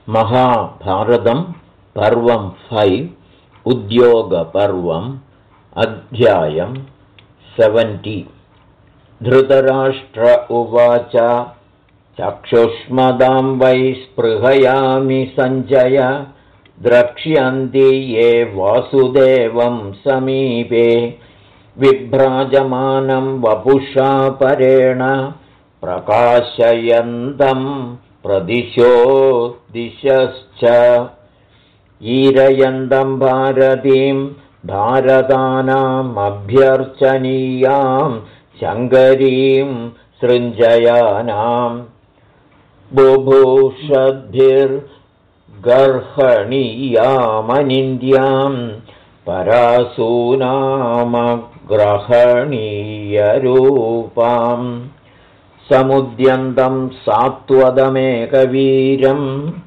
महाभारतं पर्वं 5 उद्योगपर्वम् अध्यायं 70। धृतराष्ट्र उवाच चक्षुष्मदां वै स्पृहयामि सञ्जय द्रक्ष्यन्ति ये वासुदेवं समीपे विभ्राजमानं वपुषा परेण प्रकाशयन्तं प्रदिशो दिशश्च ईरयन्तं भारतीं भारतानामभ्यर्चनीयां शङ्करीं सृञ्जयानां बुभूषद्भिर्गर्हणीयामनिन्द्यां परासूनामग्रहणीयरूपाम् समुद्यन्तं सात्वतमेकवीरं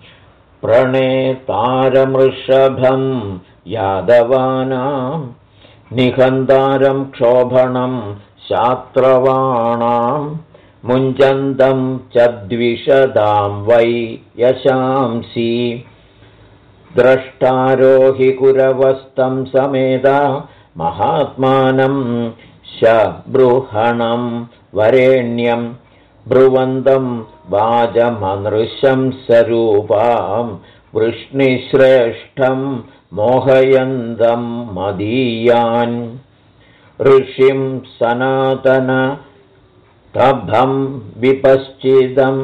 प्रणेतारमृषभं यादवानां निहन्तारं क्षोभणं शात्रवाणां मुञ्चन्तं च द्विषदां वै यशांसि द्रष्टारोहि कुरवस्तं समेता महात्मानं शबृहणं वरेण्यं ब्रुवन्तं वाजमनृशं स्वरूपां वृष्णिश्रेष्ठं मोहयन्तं मदीयान् ऋषिं सनातनतभं विपश्चिदं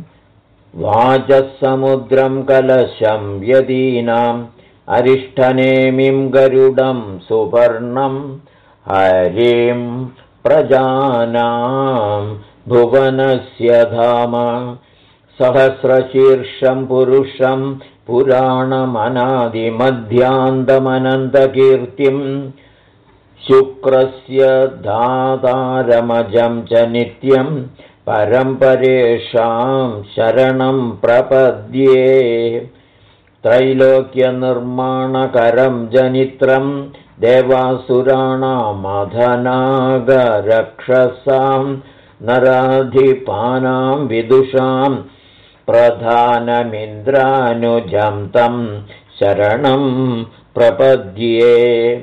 वाजसमुद्रं कलशं यदीनाम् अरिष्ठनेमिं गरुडं सुपर्णं हरिं प्रजानां भुवनस्य धाम सहस्रशीर्षं पुरुषं पुराणमनादिमध्यान्तमनन्तकीर्तिं शुक्रस्य दातारमजं च नित्यं परम्परेषां शरणं प्रपद्ये त्रैलोक्यनिर्माणकरं जनित्रं देवासुराणामधनागरक्षसां नराधिपानां विदुषां प्रधानमिन्द्रानुजं तं शरणं प्रपद्ये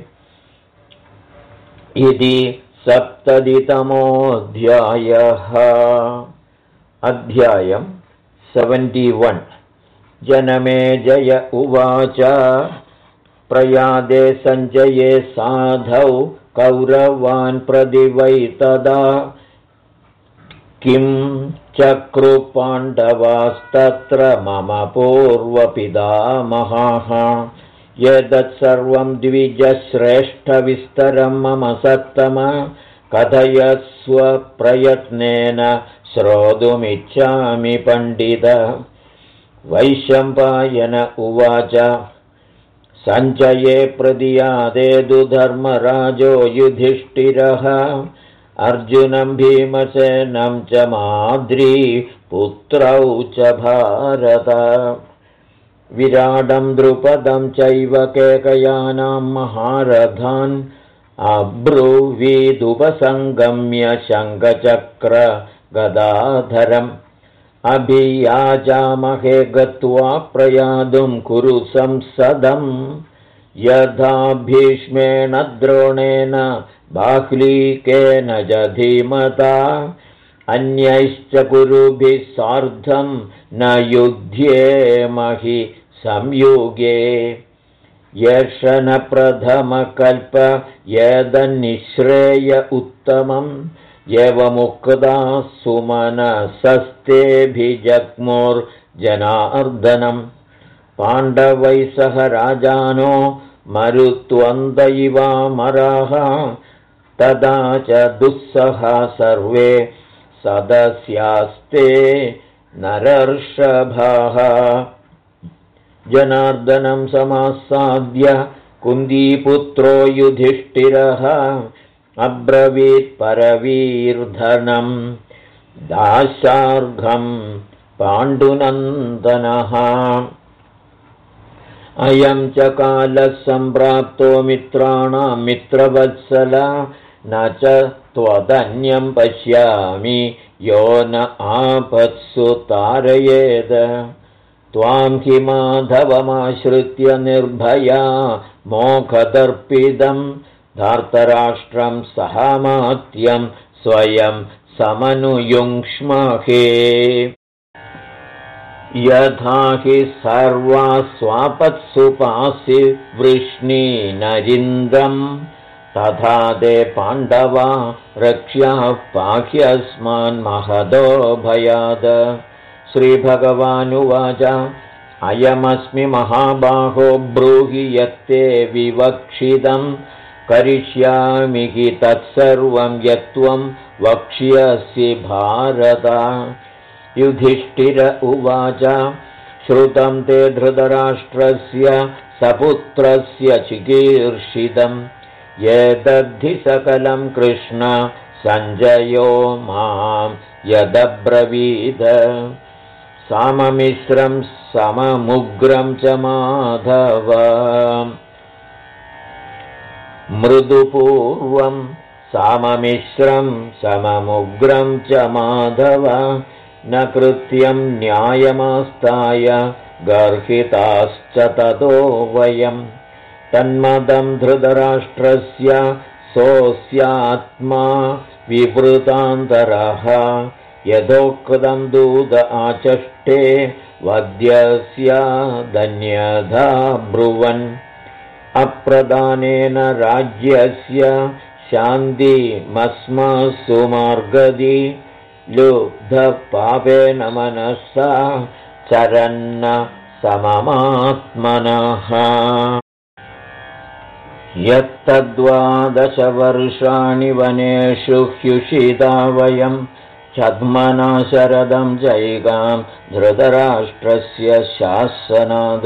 इति 70तमोऽध्यायः। अध्यायं 71। जनमेजय उवाच प्रयादे सञ्जये साधौ कौरवान् प्रति वै तदा किं चक्रुपाण्डवास्तत्र मम पूर्वपितामहाः एतत्सर्वं द्विजश्रेष्ठविस्तरं मम सत्तम कथयस्व प्रयत्नेन श्रोतुमिच्छामि पण्डित। वैशम्पायन उवाच सञ्जये प्रतियादेदु धर्मराजो युधिष्ठिरः अर्जुनं भीमसेनं च माद्री पुत्रौ च भारत विराडं द्रुपदं चैव केकयानां महारथान् अब्रुवीदुपसङ्गम्य शङ्खचक्र गदाधरम् अभियाजामहे गत्वा प्रयातुं कुरु संसदं यथा भीष्मेण द्रोणेन बाह्लीकेन च धीमता अन्यैश्च कुरुभिः सार्धं न युध्येमहि संयुगे येष न प्रथमकल्प यदन्निःश्रेय उत्तमम् एवमुक्ताः सुमनसस्तेऽभिजग्मुर्जनार्दनम् पाण्डवैः सह राजानो मरुत्वन्तैवामराः तदा च दुःसहा सर्वे सदस्यास्ते नरर्षभाः जनार्दनं समासाद्य कुन्दीपुत्रो युधिष्ठिरः अब्रवीत् परवीर्धनं दाशार्घं पाण्डुनन्दनः अयं च कालः सम्प्राप्तो मित्राणां मित्रवत्सल न च त्वदन्यं पश्यामि यो न आपत्सु तारयेद त्वां हि माधवमाश्रित्य निर्भया मोघदर्पितं धार्तराष्ट्रं सहामात्यं स्वयं समनुयुङ्क्ष्महे यथा हि सर्वा स्वापत्सुपासि वृष्णीनरिन्दं तथा ते पाण्डवा रक्ष्याः पाह्यस्मान्महदो भयाद श्रीभगवानुवाच अयमस्मि महाबाहो ब्रूहि यत्ते विवक्षितं करिष्यामि हि तत्सर्वं यत्त्वं वक्ष्यसि भारत युधिष्ठिर उवाच श्रुतं ते धृतराष्ट्रस्य सपुत्रस्य चिकीर्षितं एतद्धि सकलं कृष्ण सञ्जयो मां यदब्रवीद साममिश्रं सममुग्रं च माधव मृदुपूर्वं साममिश्रं सममुग्रं च माधव न कृत्यं न्यायमास्ताय गर्हिताश्च ततो वयं तन्मदं धृतराष्ट्रस्य सोऽस्यात्मा विवृतान्तरः यथोक्तं दूत आचष्टे वद्यस्य धन्यधा ब्रुवन् अप्रदानेन राज्यस्य शान्तिमस्मासु मार्गदि लुब्धपापेन मनसा चरन्न सममात्मनः यत्तद्वादशवर्षाणि वनेषु ह्युषिता वयं छद्मना शरदं जैगां धृतराष्ट्रस्य शासनाद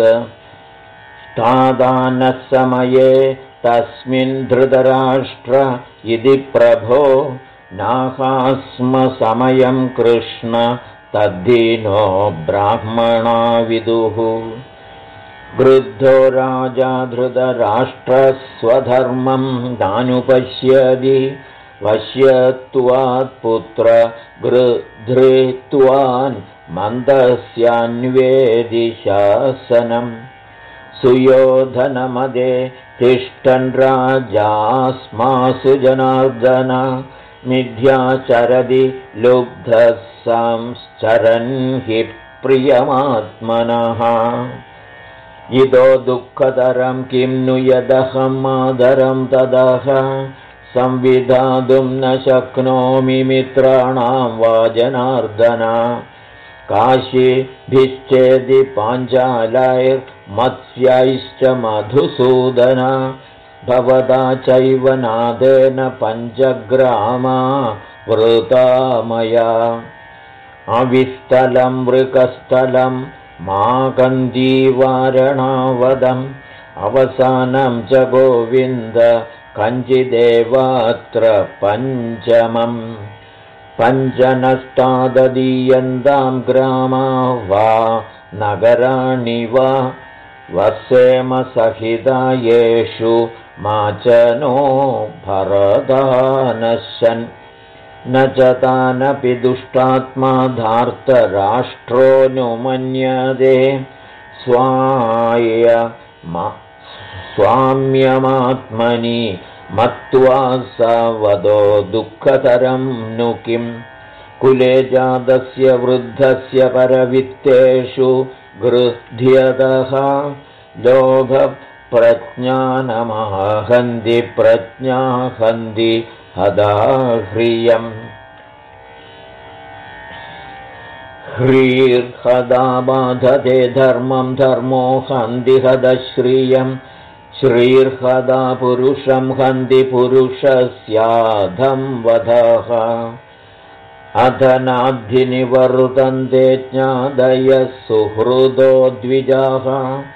तादानः समये तस्मिन् धृतराष्ट्र इति प्रभो नाहास्म समयं कृष्ण तद्धिनो ब्राह्मणा विदुः वृद्धो राजा धृतराष्ट्रः स्वधर्मं नानुपश्यति वश्यत्वात् पुत्र गृध्रित्वान् मन्दस्यान्वेदि शासनम् सुयोधनमदे तिष्ठन् राजास्मासु जनार्दन मिथ्याचरदि लुब्धः संश्चरन् हि प्रियमात्मनः इदो दुःखतरं किं नु यदहं मादरं तदः संविधातुं न शक्नोमि मित्राणां वा जनार्दन काशीभिश्चेदि पाञ्चालैर्मत्स्यैश्च मधुसूदन भवता चैव नादेन पञ्चग्रामा वृता मया अविस्थलं वृकस्थलं माकन्दीवारणावदम् अवसानं च गोविन्द कञ्चिदेवात्र पञ्चमम् पञ्चनष्टाददीयन्तां ग्रामा वा नगराणि वा वसेम सहिता येषु माचनो भरदानशन् न च तानपि दुष्टात्मा धार्तराष्ट्रोऽनुमन्यते स्वाम्यमात्मनि मत्वा स वदो दुःखतरं नु किं कुले जातस्य वृद्धस्य परवित्तेषु गृध्यतः लोभप्रज्ञानमहन्ति प्रज्ञाहन्ति हदाह्रियम् ह्रीर्हदा बाधते धर्मं धर्मो हन्ति हदश्रियम् श्रीर्हदा पुरुषं हन्ति पुरुषस्याधं वधः अधनाद्धिनिवर्तन्ते ज्ञादयः सुहृदो द्विजाः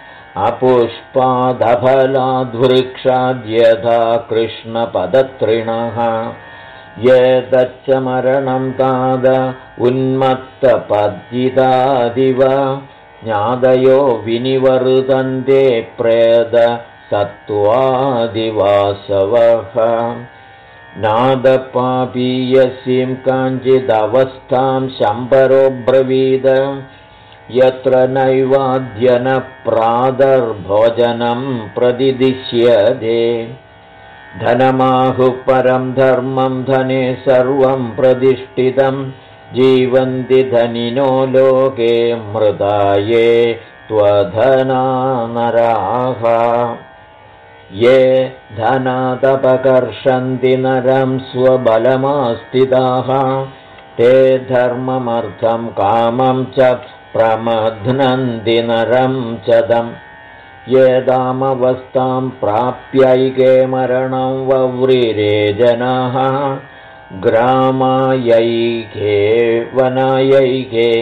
अपुष्पादफलाद्वृक्षाद्यथा कृष्णपदतृणः एतच्च मरणं ताद उन्मत्तपद्यितादिव ज्ञादयो विनिवर्तन्ते प्रेद सत्त्वादिवासवः नादपापीयसीं काञ्चिदवस्थां शम्बरो ब्रवीद यत्र नैवाद्यनप्रादर्भोजनं प्रतिदिश्यते धनमाहुः परं धर्मं धने सर्वं प्रतिष्ठितं जीवन्ति धनिनो लोके मृताये त्वधना नराः ये धनादपकर्षन्ति नरं स्वबलमास्थिताः ते धर्ममर्थं कामं च प्रमध्नन्ति नरं चदम् येदामवस्थां प्राप्यैके मरणं वव्रिरे जनाः ग्रामायैके वनायैके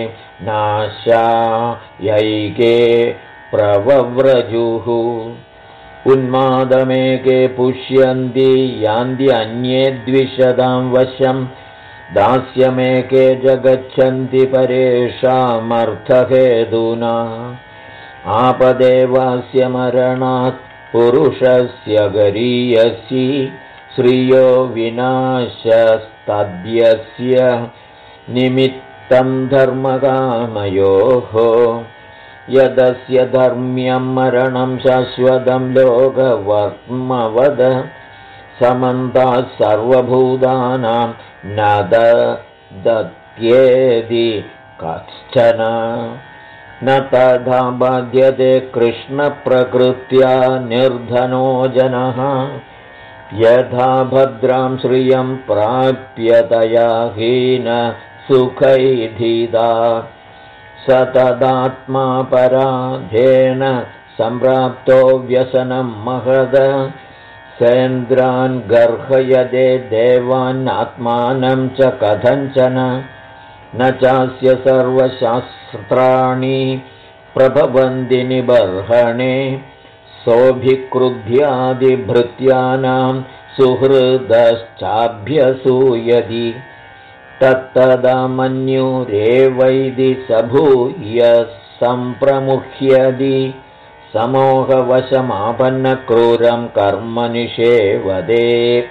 नाशायैके प्रवव्रजुः उन्मादमेके पुष्यन्ति यान्त्यन्ये द्विषदां वशं दास्यमेके जगच्छन्ति परेषामर्थहेतुना आपदेवास्य मरणात् पुरुषस्य गरीयसी श्रियो विनाशस्तद्यस्य निमित्तं धर्मकामयोः यदस्य धर्म्यं मरणं शाश्वतं लोकवर्त्मवद समन्तात् सर्वभूतानां न दत्येदि कश्चन न तथा बाध्यते कृष्णप्रकृत्या निर्धनो जनः यथा भद्रां श्रियं प्राप्यतया हीन सुखैधिदा सतदात्मा पराधेन सम्प्राप्तो व्यसनं महद सेन्द्रान् गर्हयते देवान्नात्मानं च कथञ्चन न चास्य सर्वशास्त्राणि प्रभवन्ति निबर्हणे सोऽभिक्रुध्यादिभृत्यानां सुहृदश्चाभ्यसूयति तत्तदा मन्युरेवैदि सभूय सम्प्रमुह्यति समोहवशमापन्नक्रूरं कर्म निषेवदे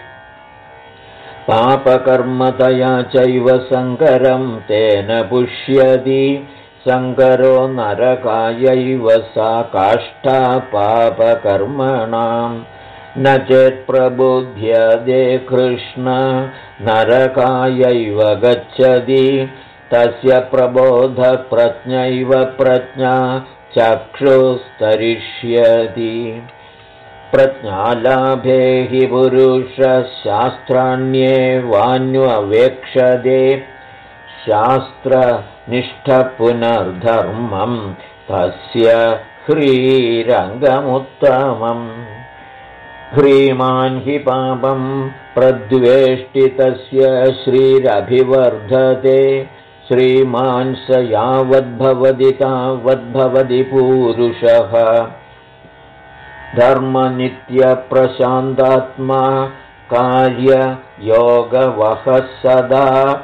पापकर्मतया चैव सङ्करं तेन पुष्यति सङ्करो नरकायैव सा काष्ठा पापकर्मणां न चेत्प्रबुध्यते कृष्ण नरकायैव गच्छति तस्य प्रबोधप्रज्ञैव प्रज्ञा चक्षुस्तरिष्यति प्रज्ञालाभे हि पुरुषशास्त्राण्येवान्ववेक्षते शास्त्रनिष्ठपुनर्धर्मं तस्य ह्रीरङ्गमुत्तमम् ह्रीमान् हि पापं प्रद्वेष्टि तस्य श्रीरभिवर्धते श्रीमान् स यावद्भवति तावद्भवति पूरुषः धर्मनित्यप्रशान्तात्मा कार्ययोगवहः सदा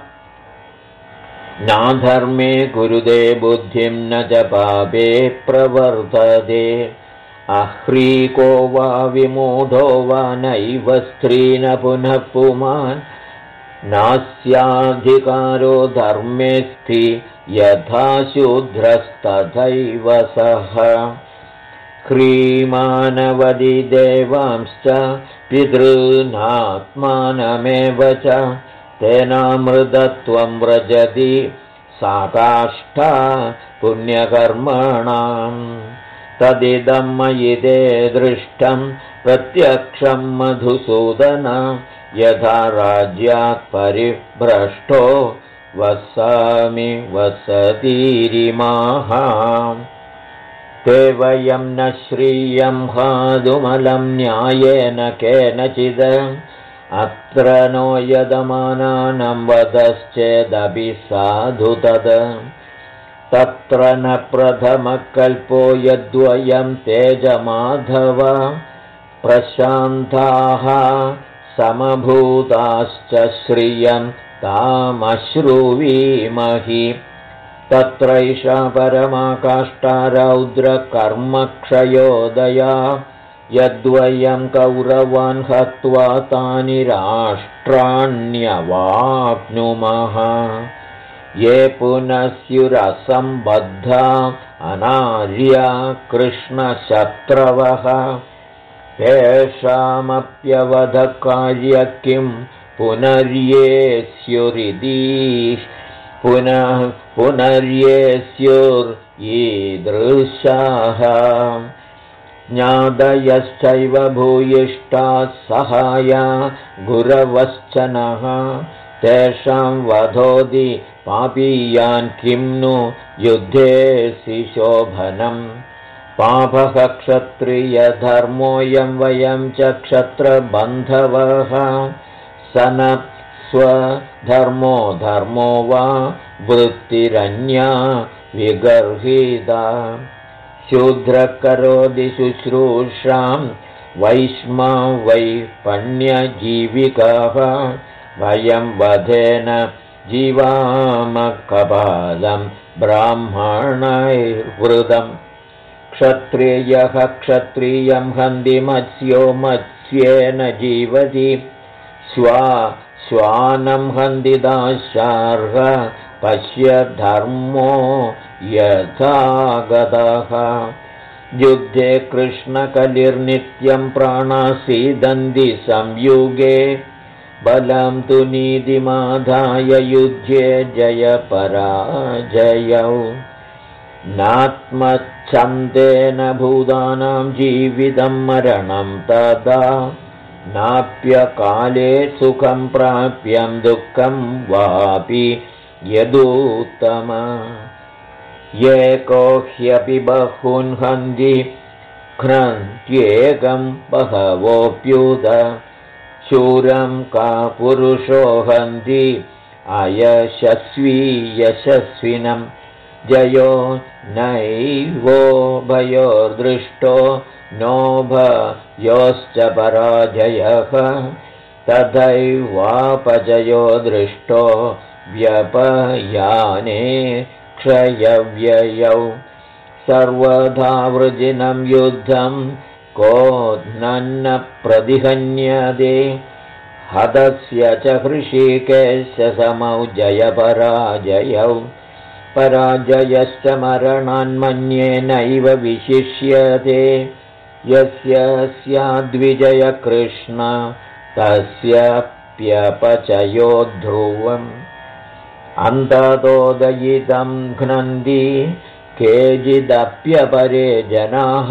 नाधर्मे कुरुते बुद्धिं न च पापे प्रवर्तते अह्रीको वा विमूढो वा नैव स्त्री न पुनः पुमान् नास्याधिकारो धर्मेऽस्ति यथा शूद्रस्तथैव सः ह्रीमानवदि देवांश्च पितॄनात्मानमेव च तेनामृतत्वं व्रजति सा काष्ठा पुण्यकर्मणाम् तदिदं मयि ते दृष्टं प्रत्यक्षं मधुसूदन यथा राज्यात् परिभ्रष्टो वसामि वसतीरिमाः ते वयं न श्रियं हादुमलं न्यायेन केनचिद अत्र नो यदमानानं वदश्चेदपि साधु तद तत्र न प्रथमकल्पो यद्वयं तेजमाधव प्रशान्ताः समभूताश्च श्रियं तामश्रुवीमहि तत्रैषा परमा काष्ठा रौद्रकर्मक्षयोदया यद्वयं कौरवान् हत्वा तानि राष्ट्राण्यवाप्नुमः ये पुनस्युरसम्बद्धा अनार्या कृष्णशत्रवः तेषामप्यवधकार्य किं पुनर्येस्युरिति पुनर्येस्युर्यीदृशाः ज्ञादयश्चैव भूयिष्ठाः सहाया गुरवश्चनः तेषां वधोदि पापीयान् किं नु युद्धेऽसि शोभनम् पापः क्षत्रियधर्मोऽयं वयं च क्षत्रबन्धवः स न स्वधर्मो धर्मो वा वृत्तिरन्या विगर्हिता शूद्रकरोति शुश्रूषां वैश्मा वै पण्यजीविकाः वयं वधेन जीवामकपालं ब्राह्मणैर्वृतम् क्षत्रियः क्षत्रियं हन्ति मत्स्यो मत्स्येन जीवति श्वानं हन्ति दाशार्ह पश्य धर्मो यथा गतः युद्धे कृष्णकलिर्नित्यं प्राणासीदन्ति संयुगे बलं तु नीतिमाधाय युध्ये जयपराजयौ नात्मच्छन्देन भूतानां जीवितं मरणं तदा नाप्यकाले सुखं प्राप्यं दुःखं वापि यदुत्तम एको ह्यपि बहून् हन्ति घ्नन्त्येकं बहवोऽप्युत शूरं का पुरुषो हन्ति अयशस्वी यशस्विनं जयो नैवो भयोर्दृष्टो नोभयोश्च पराजयः तथैवापजयो दृष्टो व्यपयाने क्षयव्ययौ सर्वधा वृजिनं युद्धं को नन्न प्रतिहन्यते हतस्य च हृषीकेशस्य समौ जयपराजयौ पराजयश्च मरणान्मन्ये नैव विशिष्यते यस्य स्याद्विजय कृष्ण तस्याप्यपचयो ध्रुवम् अन्ततोदयितं घ्नन्ति केचिदप्यपरे जनाः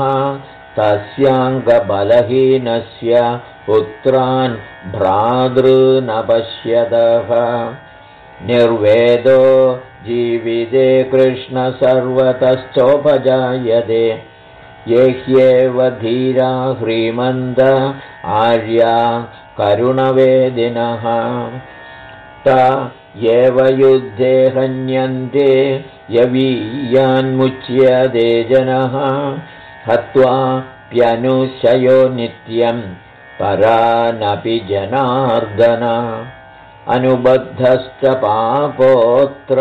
तस्याङ्गबलहीनस्य पुत्रान् भ्रातॄनपश्यतः निर्वेदो जीविते कृष्ण सर्वतश्चोपजायते ये ह्येव धीरा ह्रीमन्त आर्या करुणवेदिनः त एव युद्धे हन्यन्ते यवीयान्मुच्यते जनः हत्वाप्यनुशयो नित्यं परानपि जनार्दन अनुबद्धश्च पापोऽत्र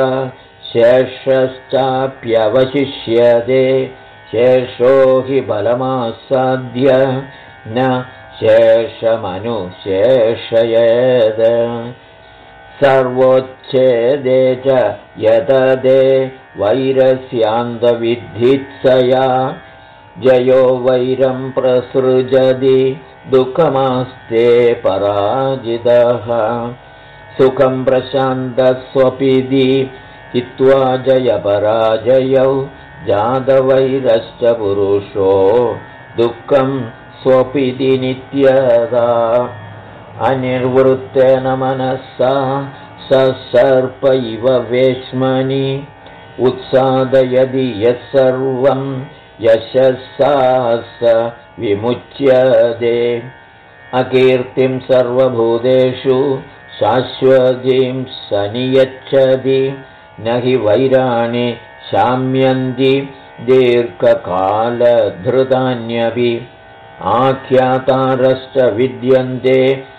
शेषश्चाप्यवशिष्यते शेषो हि बलमासाद्य न शेषमनुशेषयेत् सर्वोच्छेदे च यतदे वैरस्यान्तविद्धित्सया जयो वैरं प्रसृजति दुःखमास्ते पराजितः सुखं प्रशान्तस्वपिति हित्वा जयपराजयौ जातवैरश्च पुरुषो दुःखं स्वपिति नित्यदा अनिर्वृत्तेन मनसा सर्प इव वेश्मनि उत्सादयति यः सर्वं यशसा स विमुच्यते अकीर्तिं सर्वभूतेषु शाश्वतीं स नियच्छति न हि वैराणि शाम्यन्ति दीर्घकालधृतान्यपि आख्यातारश्च विद्यन्ते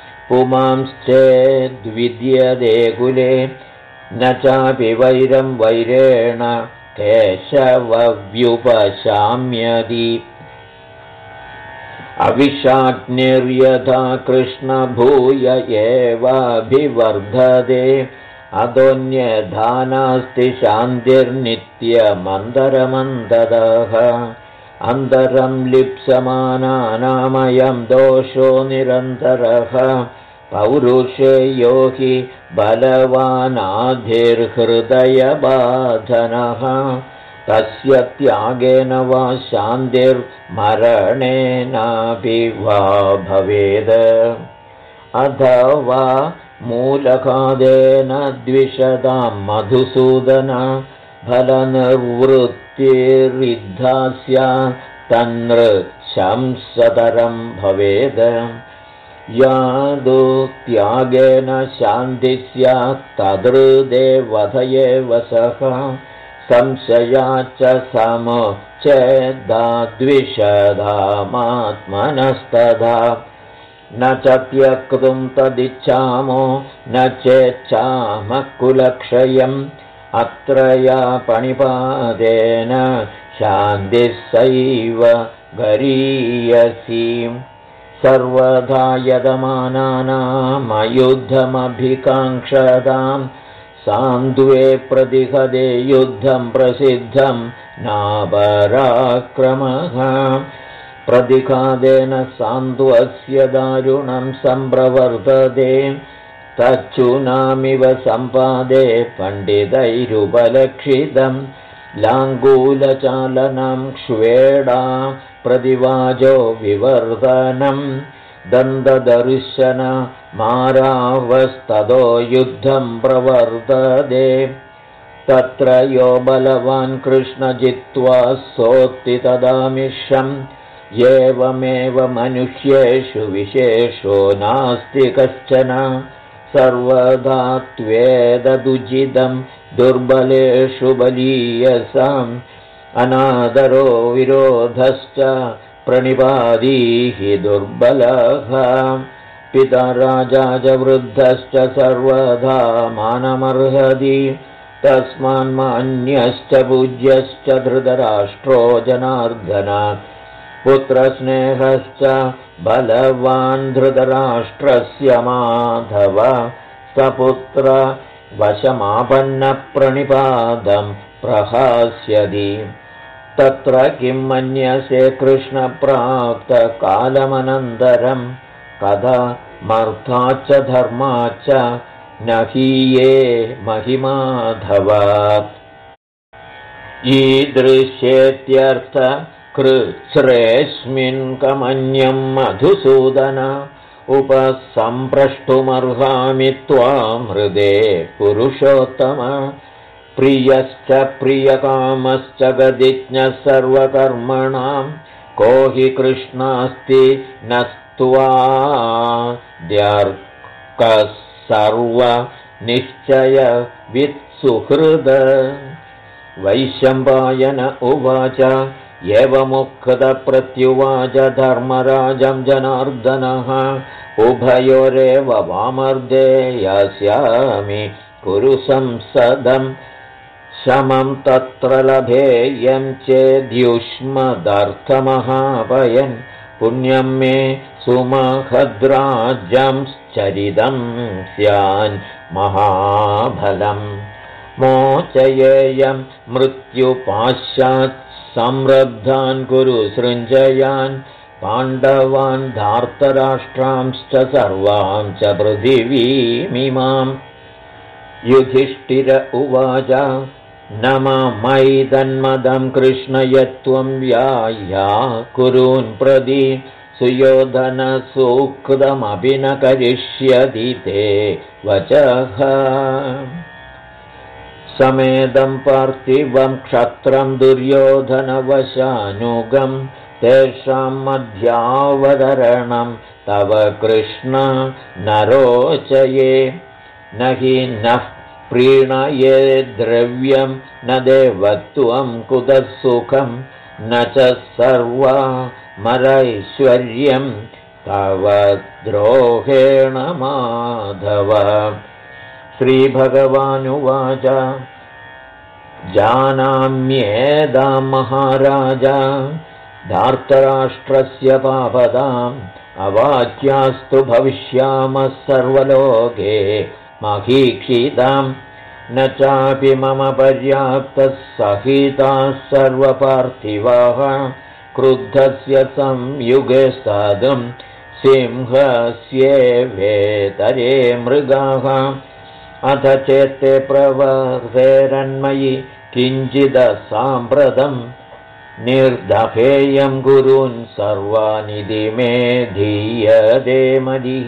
पुमांश्चेद्विद्यते कुले न चापि वैरं वैरेण केशवव्युपशाम्यति अविषाग्निर्यथा कृष्णभूय एवाभिवर्धते अदोन्यथा नास्ति शान्तिर्नित्यमन्तरमन्तरः अन्तरं लिप्समानानामयं दोषो निरन्तरः पौरुषे यो हि बलवानाधिर्हृदयबाधनः तस्य त्यागेन वा शान्तिर्मरणेनापि वा भवेद् अथवा मूलकादेन द्विषदां मधुसूदन फलनिवृत्तिरिद्धा स्यात् तन्नृशंसतरं भवेद् यादु त्यागेन शान्तिः स्यात् तदृदेवध एव सः संशयाच्च समुच्चेदाद्विषधामात्मनस्तथा न च त्यक्तुं तदिच्छामो न चेच्छामः कुलक्षयम् अत्रया पणिपादेन शान्तिः सैव गरीयसी सर्वदा यदमानानामयुद्धमभिकाङ्क्षतां सान्द्वे प्रतिहदे युद्धं प्रसिद्धं नापराक्रमः प्रतिघादेन सान्द्वस्य दारुणं सम्प्रवर्तते तच्छूनामिव सम्पादे पण्डितैरुपलक्षितं लाङ्गूलचालनं क्ष्वेडा प्रतिवाजो विवर्धनं दन्तदर्शन मारावस्ततो युद्धं प्रवर्तते तत्र यो बलवान् कृष्ण जित्वा सोत्ति तदामिषम् एवमेव मनुष्येषु विशेषो नास्ति कश्चन सर्वदा त्वेददुजितं दुर्बलेषु बलीयसाम् अनादरो विरोधश्च प्रणिपादीः दुर्बलः पिता राजा च वृद्धश्च सर्वदा मानमर्हति तस्मान्मान्यश्च पूज्यश्च धृतराष्ट्रो जनार्दन पुत्रस्नेहश्च बलवान् धृतराष्ट्रस्य माधव सपुत्र वशमापन्नप्रणिपादं प्रहास्यति तत्र किं मन्यसे कृष्णप्राप्तकालमनन्तरं कथमर्थाच्च धर्माच्च न हीये महिमाधवात् ईदृश्येत्यर्थ कृच्छ्रेऽस्मिन् कमन्यं मधुसूदन उपसम्प्रष्टुमर्हामि त्वां हृदे पुरुषोत्तम प्रियश्च प्रियकामश्च गदिज्ञः सर्वकर्मणां को हि कृष्णास्ति नस्त्वाद्यर्कः सर्वनिश्चयवित्सुहृद वैशम्पायन उवाच एवमुक्तप्रत्युवाच धर्मराजं जनार्दनः उभयोरेव वामर्दे यास्यामि कुरु संसदं शमं तत्र लभेयं चेद्युष्मदर्थमहापयन् पुण्यं मे सुमहद्राज्यं चरितं स्यान् महाफलम् मोचयेयं मृत्युपाशात् संरब्धान् कुरु सृञ्जयान् पाण्डवान् धार्तराष्ट्रांश्च सर्वां च पृथिवीमिमाम् युधिष्ठिर उवाच न मैदन्मदं कृष्ण यत्त्वं व्याह्या कुरून् प्रति सुयोधनसूक्तमपि न करिष्यति ते वचः समेदं पार्थिवं क्षत्रं दुर्योधनवशानुगं तेषां मध्यावतरणं तव कृष्ण न रोचये न हि नः प्रीणये द्रव्यं न देवत्वं कुतः सुखं न च सर्वमरैश्वर्यं तव द्रोहेण माधव श्रीभगवानुवाच जानाम्येदां महाराज धार्तराष्ट्रस्य पापदाम् अवाच्यास्तु भविष्यामः सर्वलोके महीक्षितां न चापि मम पर्याप्तः सहिताः सर्वपार्थिवाः क्रुद्धस्य संयुगे स्थातुं सिंहस्येवेतरे मृगाः अथ चेत्ते प्रवर्तेरन्मयि किञ्चिदसाम्प्रतं निर्दहेयं गुरून् सर्वानिधि मे धीयते मदिः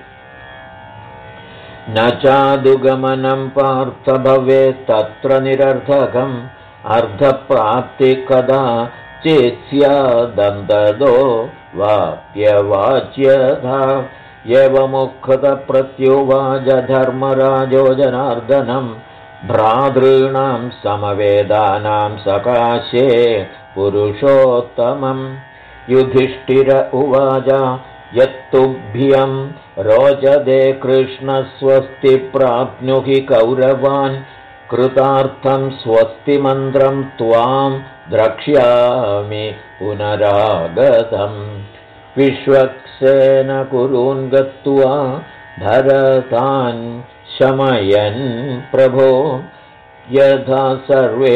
न चादुगमनं पार्थ भवेत् तत्र निरर्थकम् अर्धप्राप्तिकदा चेत् स्यादन्ततो वाप्यवाच्यथा एवमुक्तप्रत्युवाच धर्मराजो जनार्दनं भ्रातॄणां समवेदानां सकाशे पुरुषोत्तमं युधिष्ठिर उवाच यत्तुभ्यं रोचते कृष्णस्वस्ति प्राप्नुहि कौरवान् कृतार्थं स्वस्ति मन्त्रं त्वां द्रक्ष्यामि पुनरागतम् विश्वक्सेन कुरून् गत्वा भरतान् शमयन् प्रभो यथा सर्वे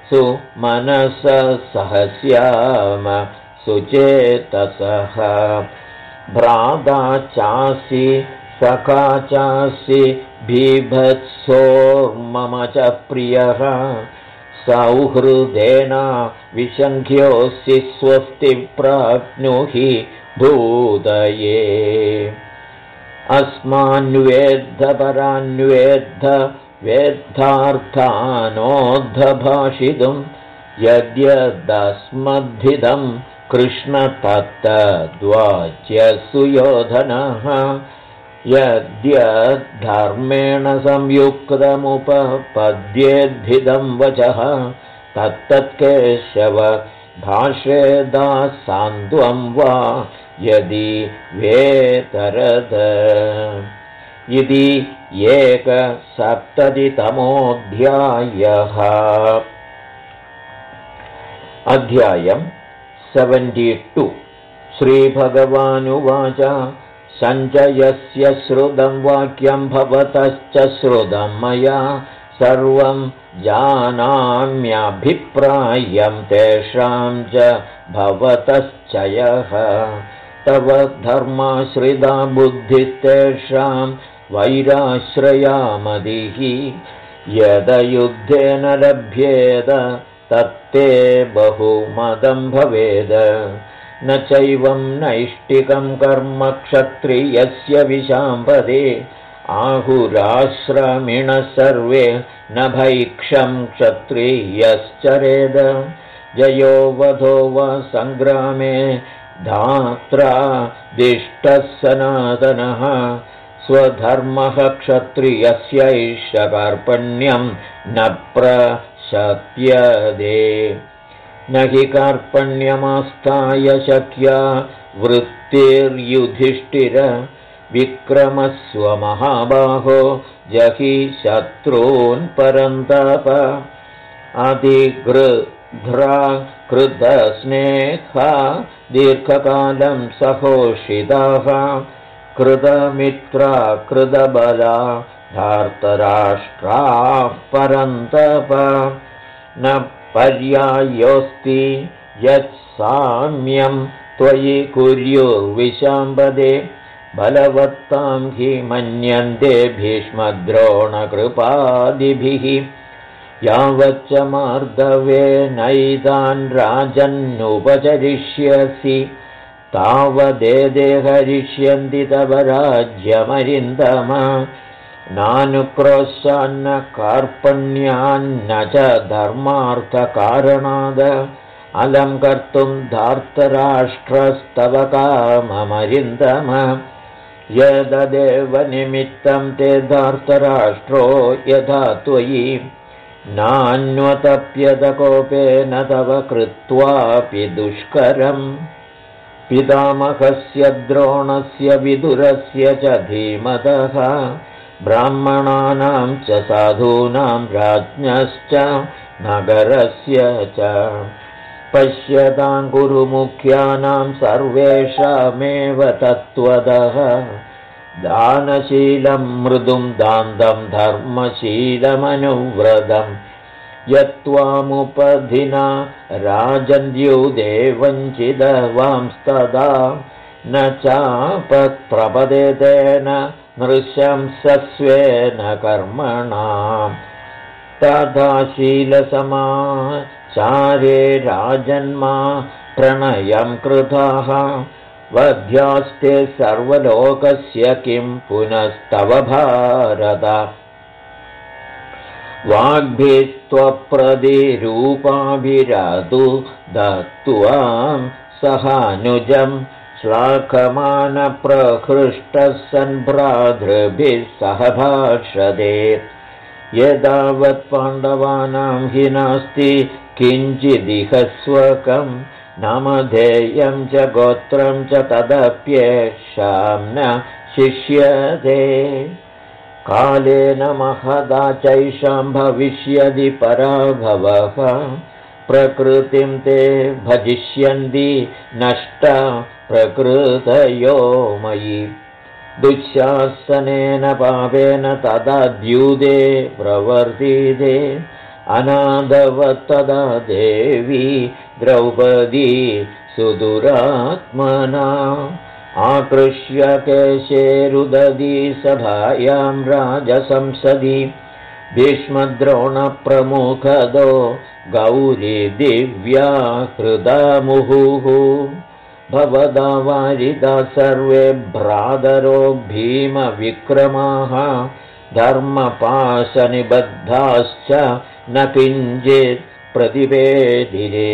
सुमनसः स्याम सुचेतसः भ्राता चासि सखा चासि बिभत्सोर्मम च प्रियः सौहृदेन विशङ्ख्योऽसि स्वस्ति प्राप्नुहि भूतये अस्मान्वेद्ध परान्वेद्ध वेद्धार्थानोद्धभाषितुं यद्यदस्मद्धिदं कृष्ण तत्तद्वाच्यसुयोधनः यद्यद्धर्मेण संयुक्तमुपपद्येद्धिदं वचः तत्तत्केशव भाष्येदासान्त्वं वा यदि वेतरद इति 170तमोऽध्यायः अध्यायम् 72 श्रीभगवानुवाच सञ्जयस्य श्रुतं वाक्यं भवतश्च श्रुतं मया सर्वं जानाम्यभिप्रायं तेषां च भवतश्चयः तव धर्माश्रिता बुद्धिस्तेषां वैराश्रयामदिः यदयुद्धेन लभ्येत तत्ते बहुमदं भवेद न चैवं नैष्टिकं कर्म क्षत्रियस्य विशाम्पदे आहुराश्रमिणः सर्वे न भैक्षं क्षत्रियश्चरेद जयो वधो वा सङ्ग्रामे धात्रा दिष्टः सनातनः स्वधर्मः क्षत्रियस्यैष कार्पण्यं न प्रशप्यते न हि कार्पण्यमास्थाय शक्या वृत्तिर्युधिष्ठिर विक्रमस्व महाबाहो जहि शत्रून् परन्तप अधिगृध्रा कृतस्नेहा दीर्घकालं सहोषिताः कृतमित्रा कृतबला धार्तराष्ट्राः परन्तप न पर्यायोऽस्ति यत्साम्यं त्वयि कुर्युर्विशाम्पदे बलवत्तां हि मन्यन्ते भीष्मद्रोणकृपादिभिः यावच्च मार्दवेनैतान् राजन्नुपचरिष्यसि तावदेदे हरिष्यन्ति तव राज्यमरिन्दम नानुक्रोशान्न कार्पण्यान्न च धर्मार्थकारणाद अलं कर्तुं धार्तराष्ट्रस्तव काममरिन्दम यददेव निमित्तं ते धार्तराष्ट्रो यथा त्वयि नान्वतप्यतकोपेन तव कृत्वापि दुष्करम् पितामहस्य द्रोणस्य विदुरस्य च धीमतः ब्राह्मणानां च साधूनां राज्ञश्च नगरस्य च पश्यतां गुरुमुख्यानां सर्वेषामेव तत्त्वतः दानशीलं मृदुं दान्तं धर्मशीलमनुव्रतम् यत्त्वामुपधिना राजन्युदेवञ्चिदवांस्तदा न चापत्प्रपदेतेन नृशंसस्वेन कर्मणा तथा शीलसमाचारे राजन्मा प्रणयं कृताः वध्यास्ते सर्वलोकस्य किं पुनस्तव भारत वाग्भिस्त्वप्रतिरूपाभिरतु दत्त्वां सहानुजं श्लाघमानप्रहृष्टः सन् भ्रातृभिः सह भाषते यदावत् पाण्डवानां हि नास्ति किञ्चिदिह स्वकं नामधेयं च गोत्रं च तदप्येषां न शिष्यते कालेन महदा चैषां भविष्यदि पराभवः प्रकृतिं ते भजिष्यन्ति नष्टा प्रकृतयो मयि दुःशासनेन पापेन तदा द्यूते प्रवर्तिते अनादवत् तदा देवी द्रौपदी सुदुरात्मना आकृष्य केशेरुदधी सभायां राजसंसदि भीष्मद्रोणप्रमुखदो गौरी दिव्या हृदा मुहुः भवदा वारिदा सर्वे भ्रातरो भीमविक्रमाः धर्मपाशनिबद्धाश्च न किञ्चित् प्रतिपेदिरे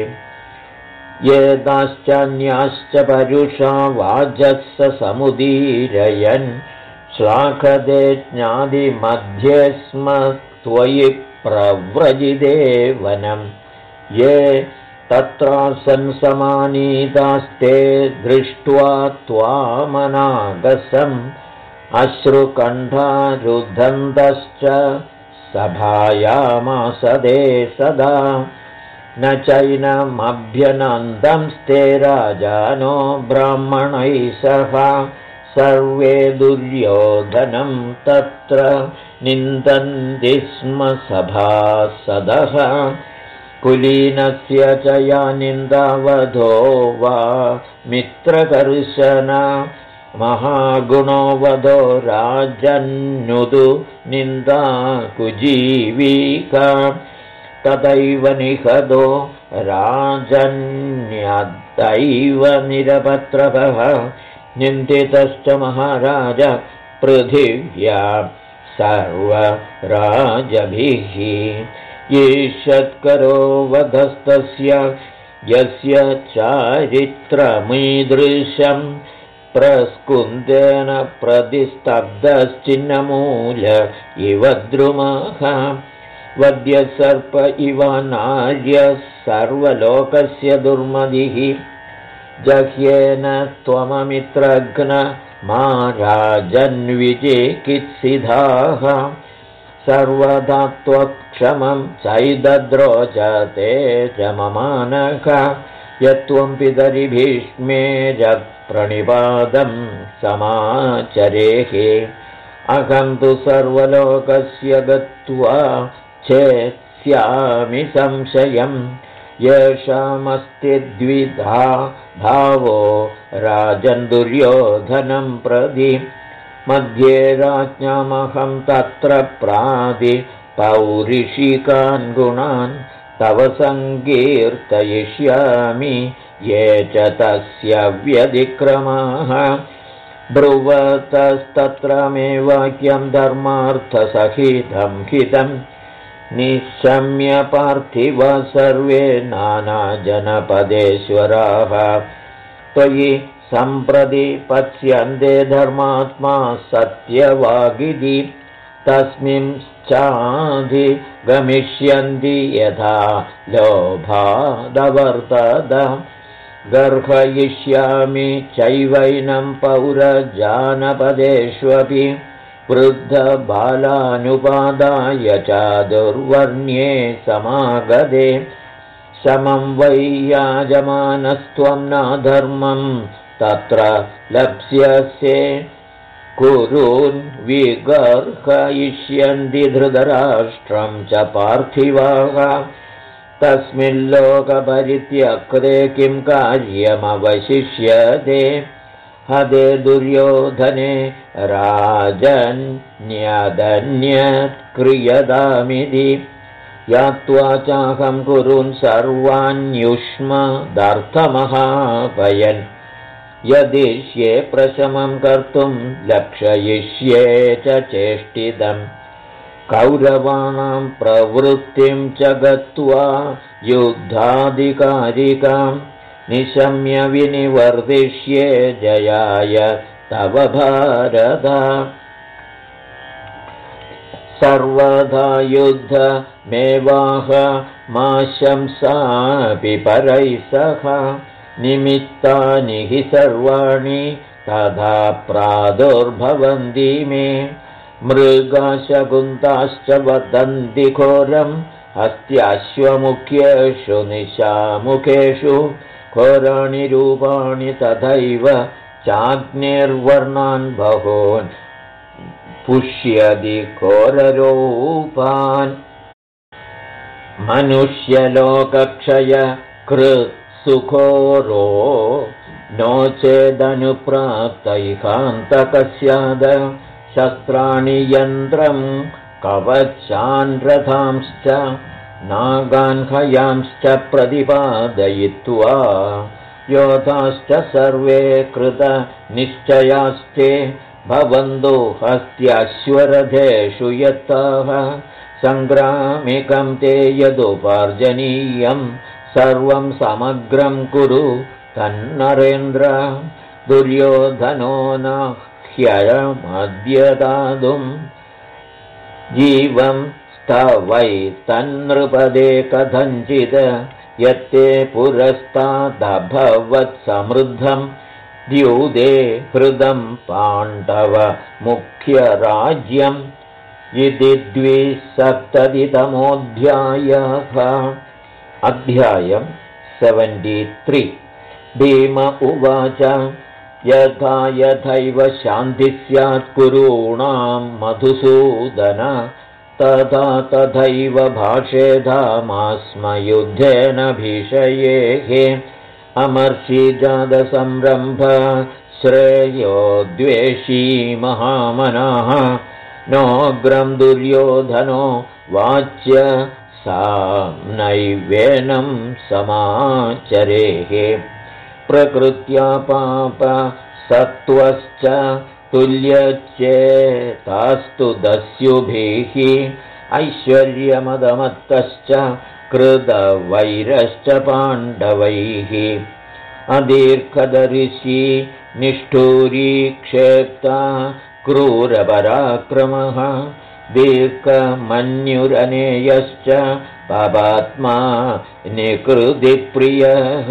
येदाश्चान्याश्च परुषा वाजः समुदीरयन् श्लाघते ज्ञादिमध्ये स्म त्वयि प्रव्रजिते वनं ये तत्रासन् समानीतास्ते दृष्ट्वा त्वामनागसम् अश्रुकण्ठारुद्धन्तश्च सभायामासदे सदा न चैनमभ्यनन्दंस्ते राजानो ब्राह्मणैः सह सर्वे दुर्योधनं तत्र निन्दन्ति स्म सभासदः कुलीनस्य च या निन्दावधो वा मित्रकर्षण महागुणो वधो राजन्नुदु निन्दा कुजीविका तदैव निहतो राजन्यदैव निरपत्रपः निन्दितश्च महाराज पृथिव्या सर्वराजभिः ईषत्करो वधस्तस्य यस्य चारित्रमीदृशम् प्रस्कुन्देन प्रतिस्तब्धश्चिन्नमूल इव द्रुमः वद्यसर्प इव नार्यः सर्वलोकस्य दुर्मदिः जह्येन त्वममित्रघ्न मा राजन्विचिकित्सिधाः सर्वदा त्वक्षमं चैदद्रोचते च ममानः यत्त्वं पितरि भीष्मेरप्रणिपादं समाचरेः अहं तु सर्वलोकस्य गत्वा चेत्स्यामि संशयं येषामस्ति द्विधा भावो राजन् दुर्योधनं प्रति मध्ये राज्ञामहं तत्र पौरुषिकान् गुणान् तव सङ्कीर्तयिष्यामि ये च तस्य व्यतिक्रमाः ब्रुवतस्तत्र मे वाक्यं धर्मार्थसहितं हितं निशम्य पार्थिव सर्वे नानाजनपदेश्वराः त्वयि सम्प्रति पत्स्यन्ते धर्मात्मा सत्यवागिति तस्मिंश्चाधिगमिष्यन्ति यथा लोभादवर्तत गर्हयिष्यामि चैवैनं पौरजानपदेष्वपि वृद्धबालानुपादाय चादुर्वर्ण्ये समागते समं वै याजमानस्त्वं न धर्मं तत्र लप्स्यसे कुरून् विगर्हयिष्यन्ति धृतराष्ट्रं च पार्थिवाः तस्मिल्लोकपरित्यक्ते किं कार्यमवशिष्यते हदे दुर्योधने राजन्यदन्यत्क्रियतामिति यात्वा चाहं कुरून् सर्वान्युष्मदर्थमहापयन् यदिष्ये प्रशमं कर्तुं लक्षयिष्ये च चेष्टितम् कौरवाणां प्रवृत्तिं च गत्वा युद्धाधिकारिकां निशम्य विनिवर्तिष्ये जयाय तव भारत सर्वदा युद्धमेवाह मा शंसापि परैः सह निमित्तानि हि सर्वाणि तथा प्रादुर्भवन्ति मे मृगाशकुन्ताश्च वदन्ति घोरं हस्त्याश्वमुख्येषु निशामुखेषु घोराणि रूपाणि तथैव चाग्निर्वर्णान् बहून् पुष्यति घोररूपान् मनुष्यलोकक्षय कृत् सुखोरो नो चेदनुप्राप्तैकान्तकस्याद शस्त्राणि यन्त्रं कवचान् रथांश्च नागान् हयांश्च प्रतिपादयित्वा योधाश्च सर्वे कृतनिश्चयास्ते भवन्तो हस्त्याश्वरथेषु यत्ताः सङ्ग्रामिकं ते यदुपार्जनीयं सर्वं समग्रं कुरु तन्नरेन्द्र दुर्योधनो न ह्ययमद्य दातुं जीवं स्तवै तन्नृपदे कथञ्चित् यत्ते पुरस्तादभवत् समृद्धं द्यूते हृदं पाण्डव मुख्यराज्यम् इति 270तमोऽध्यायः अध्यायम् 73 भीम उवाच यथा यथैव शान्तिः स्यात् कुरूणां मधुसूदन तथा तथैव भाषेधामास्म युद्धेन भीषयेः अमर्षि जातसंरम्भ श्रेयो द्वेषी महामनाः नोग्रं दुर्योधनो वाच्य सा नैवेनं समाचरेः प्रकृत्या पाप सत्त्वश्च तुल्यचेतास्तु दस्युभिः ऐश्वर्यमदमत्तश्च कृतवैरश्च पाण्डवैः अदीर्घदर्शी निष्ठुरी क्षेप्ता क्रूरपराक्रमः दीर्घमन्युरनेयश्च पापात्मा निकृतिप्रियः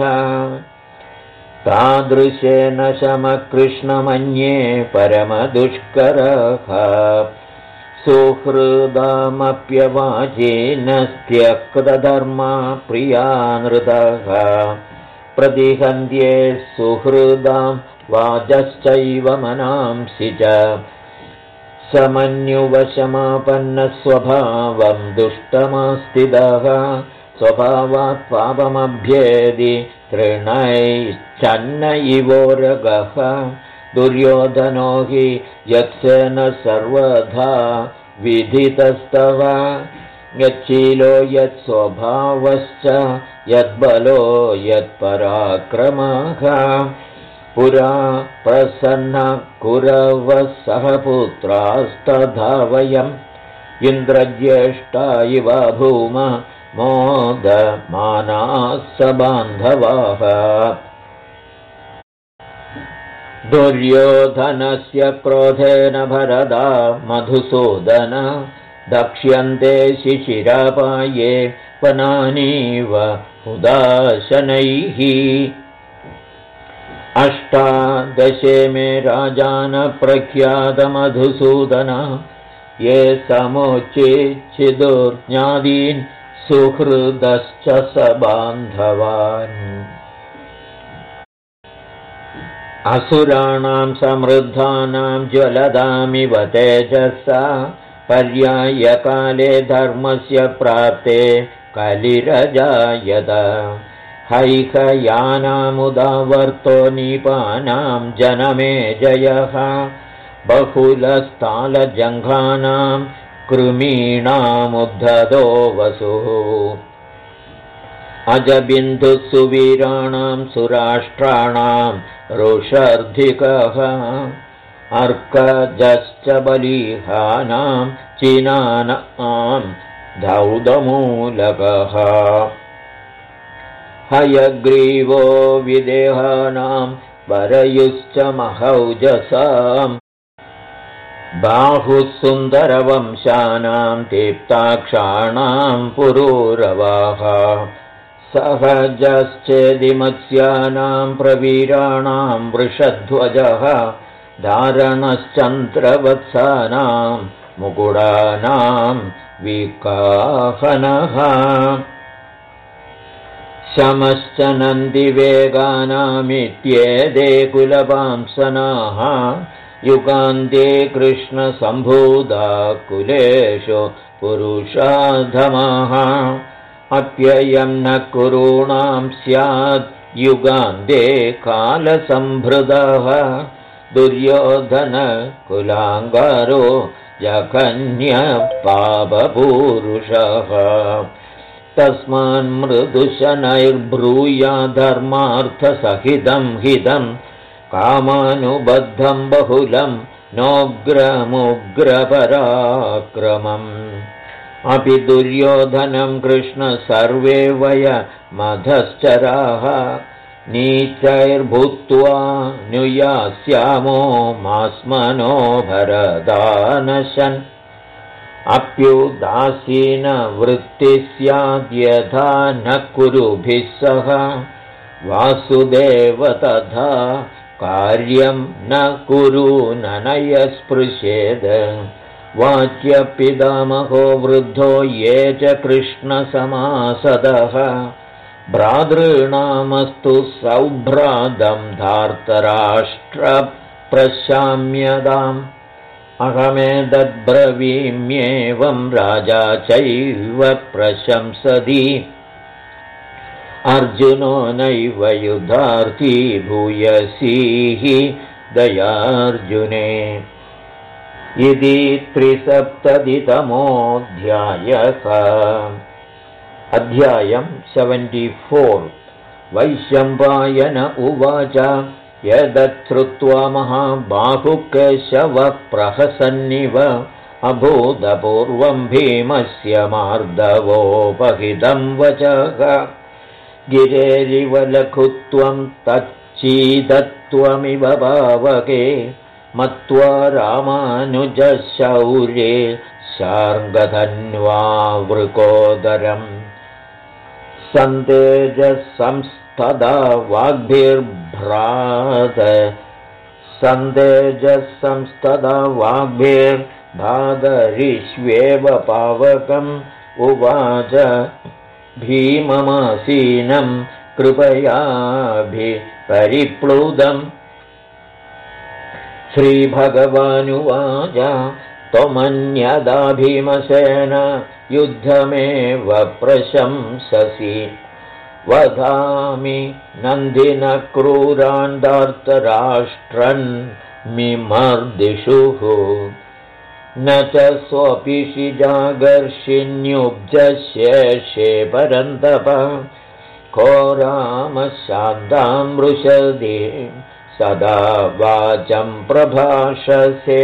तादृशेन शमकृष्णमन्ये परमदुष्करः सुहृदामप्यवाचीनस्त्यक्तधर्मा प्रियानृतः प्रतिहन्त्ये सुहृदां वाचश्चैव मनांसि च समन्युवशमापन्नस्वभावं दुष्टमास्तिदः स्वभावात् पापमभ्येदि तृणैश्चन्न इवोरगः दुर्योधनो हि यत्सेन सर्वधा विधितस्तव यच्छीलो यत्स्वभावश्च यद्बलो यत्पराक्रमः पुरा प्रसन्न कुरवः सह पुत्रास्तथा वयम् इन्द्रज्येष्ठा इव भूम मोदमानाः स बान्धवाः दुर्योधनस्य क्रोधेन भरदा मधुसूदन दक्ष्यन्ते शिशिरापाये वनानीव उदाशनैः अष्टादशे मे राजान प्रख्यातमधुसूदन ये समुचिच्छिदुर्ज्ञादीन् सुहृदश्च स बान्धवान् असुराणां समृद्धानां ज्वलदामिव तेजसा पर्यायकाले धर्मस्य प्राप्ते कलिरजायत हैहयानामुदावर्तो नीपानां जनमे जयः बहुलस्थालजङ्घानां कृमीणामुद्धतो वसुः अजबिन्दुसुवीराणां सुराष्ट्राणां रुषर्धिकः अर्कजश्च बलिहानां चिनानां धौतमूलकः हयग्रीवो विदेहानां वरयुश्च महौजसाम् बाहुसुन्दरवंशानां दीप्ताक्षाणां पुरूरवाः सहजश्चेदिमत्स्यानां प्रवीराणां वृषध्वजः धारणश्चन्द्रवत्सानां मुकुडानां विकाहनः शमश्च नन्दिवेगानामित्येते कुलवांसनाः युगान्ते कृष्णसम्भूता कुलेषु पुरुषाधमाः अप्ययं न कुरूणां स्यात् युगान्ते कालसम्भृतः दुर्योधनकुलाङ्गारो जघन्यपापपूरुषः तस्मान्मृदुशनैर्ब्रूया धर्मार्थसहितं हितं कामानुबद्धं बहुलं नोग्रमुग्रपराक्रमम् अपि दुर्योधनं कृष्ण सर्वे वयमधश्चराः नीचैर्भूत्वा नुयास्यामो मास्मनो भरदानशन् अप्युदासीनवृत्तिः स्याद्यथा न कुरुभिः सह वासुदेव तथा कार्यं न कुरु ननयस्पृशेद वाच्यपितामहो वृद्धो ये च कृष्णसमासदः भ्रातॄणामस्तु सौभ्रातं धार्तराष्ट्रप्रशाम्यताम् अहमेतद्ब्रवीम्येवं राजा चैव प्रशंसति अर्जुनो नैव युधार्थी भूयसीः दयार्जुने इति 370तमोऽध्यायः अध्यायं 74 वैशम्पायन उवाच यदच्छ्रुत्वा महाबाहुकेशवः प्रहसन्निव अभूतपूर्वं भीमस्य मार्दवोपहितं वचः गिरेरिव लघुत्वं तच्चीदत्वमिव पावके मत्वा रामानुजशौर्ये शार्ङ्गधन्वावृकोदरम् सन्तेजसंस्तदा वाग्भिर्भादरिष्वेव पावकम् उवाच भीममासीनं कृपयाभिपरिप्लुतम् श्रीभगवानुवाच त्वमन्यदा भीमसेन युद्धमेव प्रशंससि वदामि नन्दिनक्रूरान् धार्तराष्ट्रन् मिमर्दिषुः न च स्वपिशिजागर्षिण्युब्जशेषे परन्तप को रामशान्तामृषदि सदा वाचं प्रभाषसे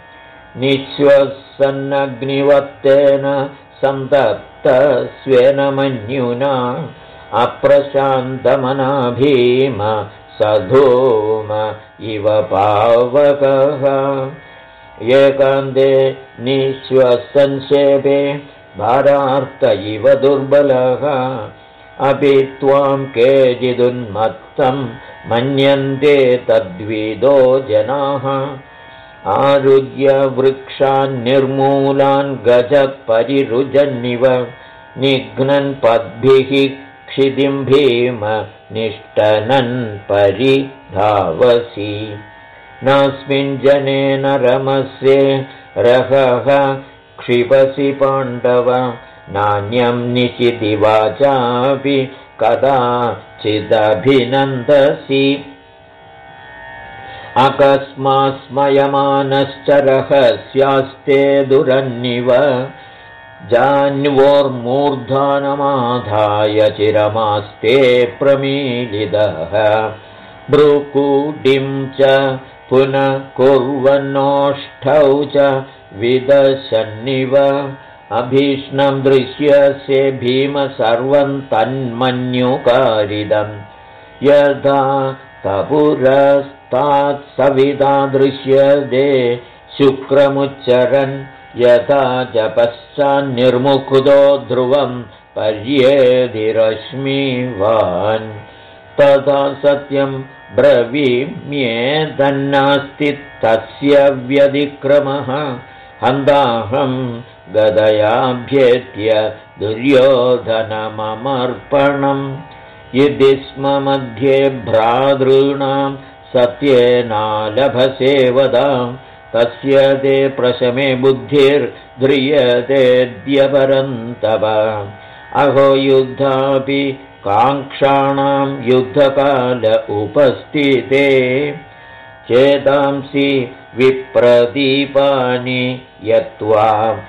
निःश्वसन्नग्निवत्तेन सन्तप्तस्वेन मन्युना अप्रशान्तमना भीम सधूम इव पावकः एकान्ते निःश्वसन्सेवे भारार्त इव दुर्बलः अपि त्वां केचिदुन्मत्तं मन्यन्ते तद्विदो जनाः आरुह्य वृक्षान् निर्मूलान् गजपरिरुजन्निव निघ्नन् पद्भिः क्षितिं भीम निष्टनन् परिधावसि नास्मिन् जनेन रमस्ये रहः क्षिपसि पाण्डव नान्यं निचिदिवाचापि कदाचिदभिनन्दसि अकस्मास्मयमानश्च रहस्यास्ते दुरन्निव जान्वोर्मूर्धानमाधाय चिरमास्ते प्रमीलितः भ्रुकुटिं च पुनः कुर्वन्नोष्ठौ च विदशन्निव अभीष्णं दृश्यसे भीम सर्वं तन्मन्युकारिदम् यथा तपुरस्तात् सविता दृश्यते शुक्रमुच्चरन् यथा च पश्चान्निर्मुक्तो ध्रुवं पर्येधिरश्मिवान् तथा सत्यं ब्रवीम्येदन्नास्ति तस्य व्यतिक्रमः हन्ताहं गदयाभ्येत्य दुर्योधनममर्पणम् यदि स्म मध्ये भ्रातॄणां सत्येनालभसे वदां तस्य ते प्रशमे बुद्धिर्ध्रियतेऽद्यपरन्तव अहो युद्धापि काङ्क्षाणां युद्धकाल उपस्थिते चेतांसि विप्रदीपानि यत्त्वा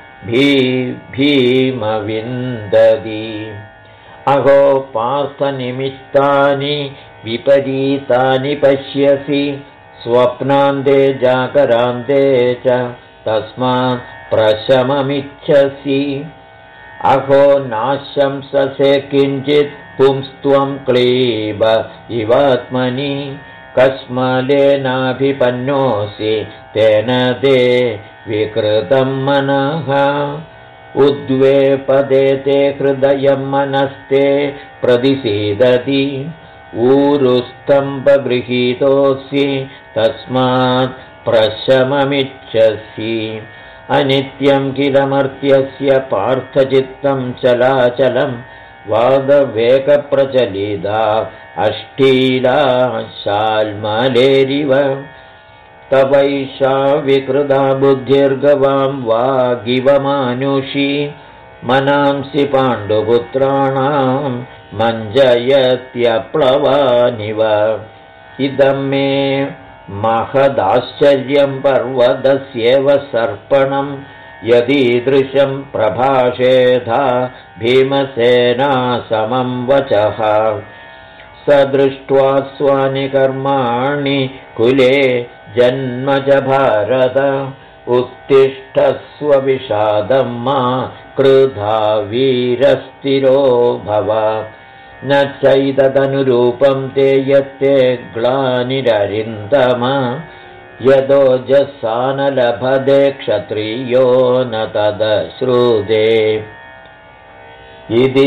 भीमविन्दति अहो पार्थनिमित्तानि विपरीतानि पश्यसि स्वप्नान्ते जागरान्ते च तस्मात् प्रशममिच्छसि अहो नाशंससे किञ्चित् पुंस्त्वं क्लीब इवात्मनि कस्मलेनाभिपन्नोऽसि तेन ते विकृतं मनः उद्वेपदे ते हृदयं मनस्ते प्रतिसीदति ऊरुस्तम्भगृहीतोऽसि तस्मात् प्रशममिच्छसि अनित्यं किल मर्त्यस्य पार्थचित्तं चलाचलं वादवेगप्रचलिता अष्टीला शाल्मलेरिव तवैषा विकृता बुद्धिर्गवां वागिव मानुषी मनांसि पाण्डुपुत्राणां मञ्जयत्यप्लवानिव इदं मे महदाश्चर्यं पर्वतस्येव सर्पणं यदीदृशं प्रभाषेधा भीमसेना समं वचः स दृष्ट्वा स्वानि कर्माणि कुले जन्मज भारत उत्तिष्ठस्व विषादं मा क्रुधा वीरस्थिरो भव न चैतदनुरूपं ते यत्ते ग्लानिररिन्दम यदोजसा न लभते क्षत्रियो न तदश्रुते इति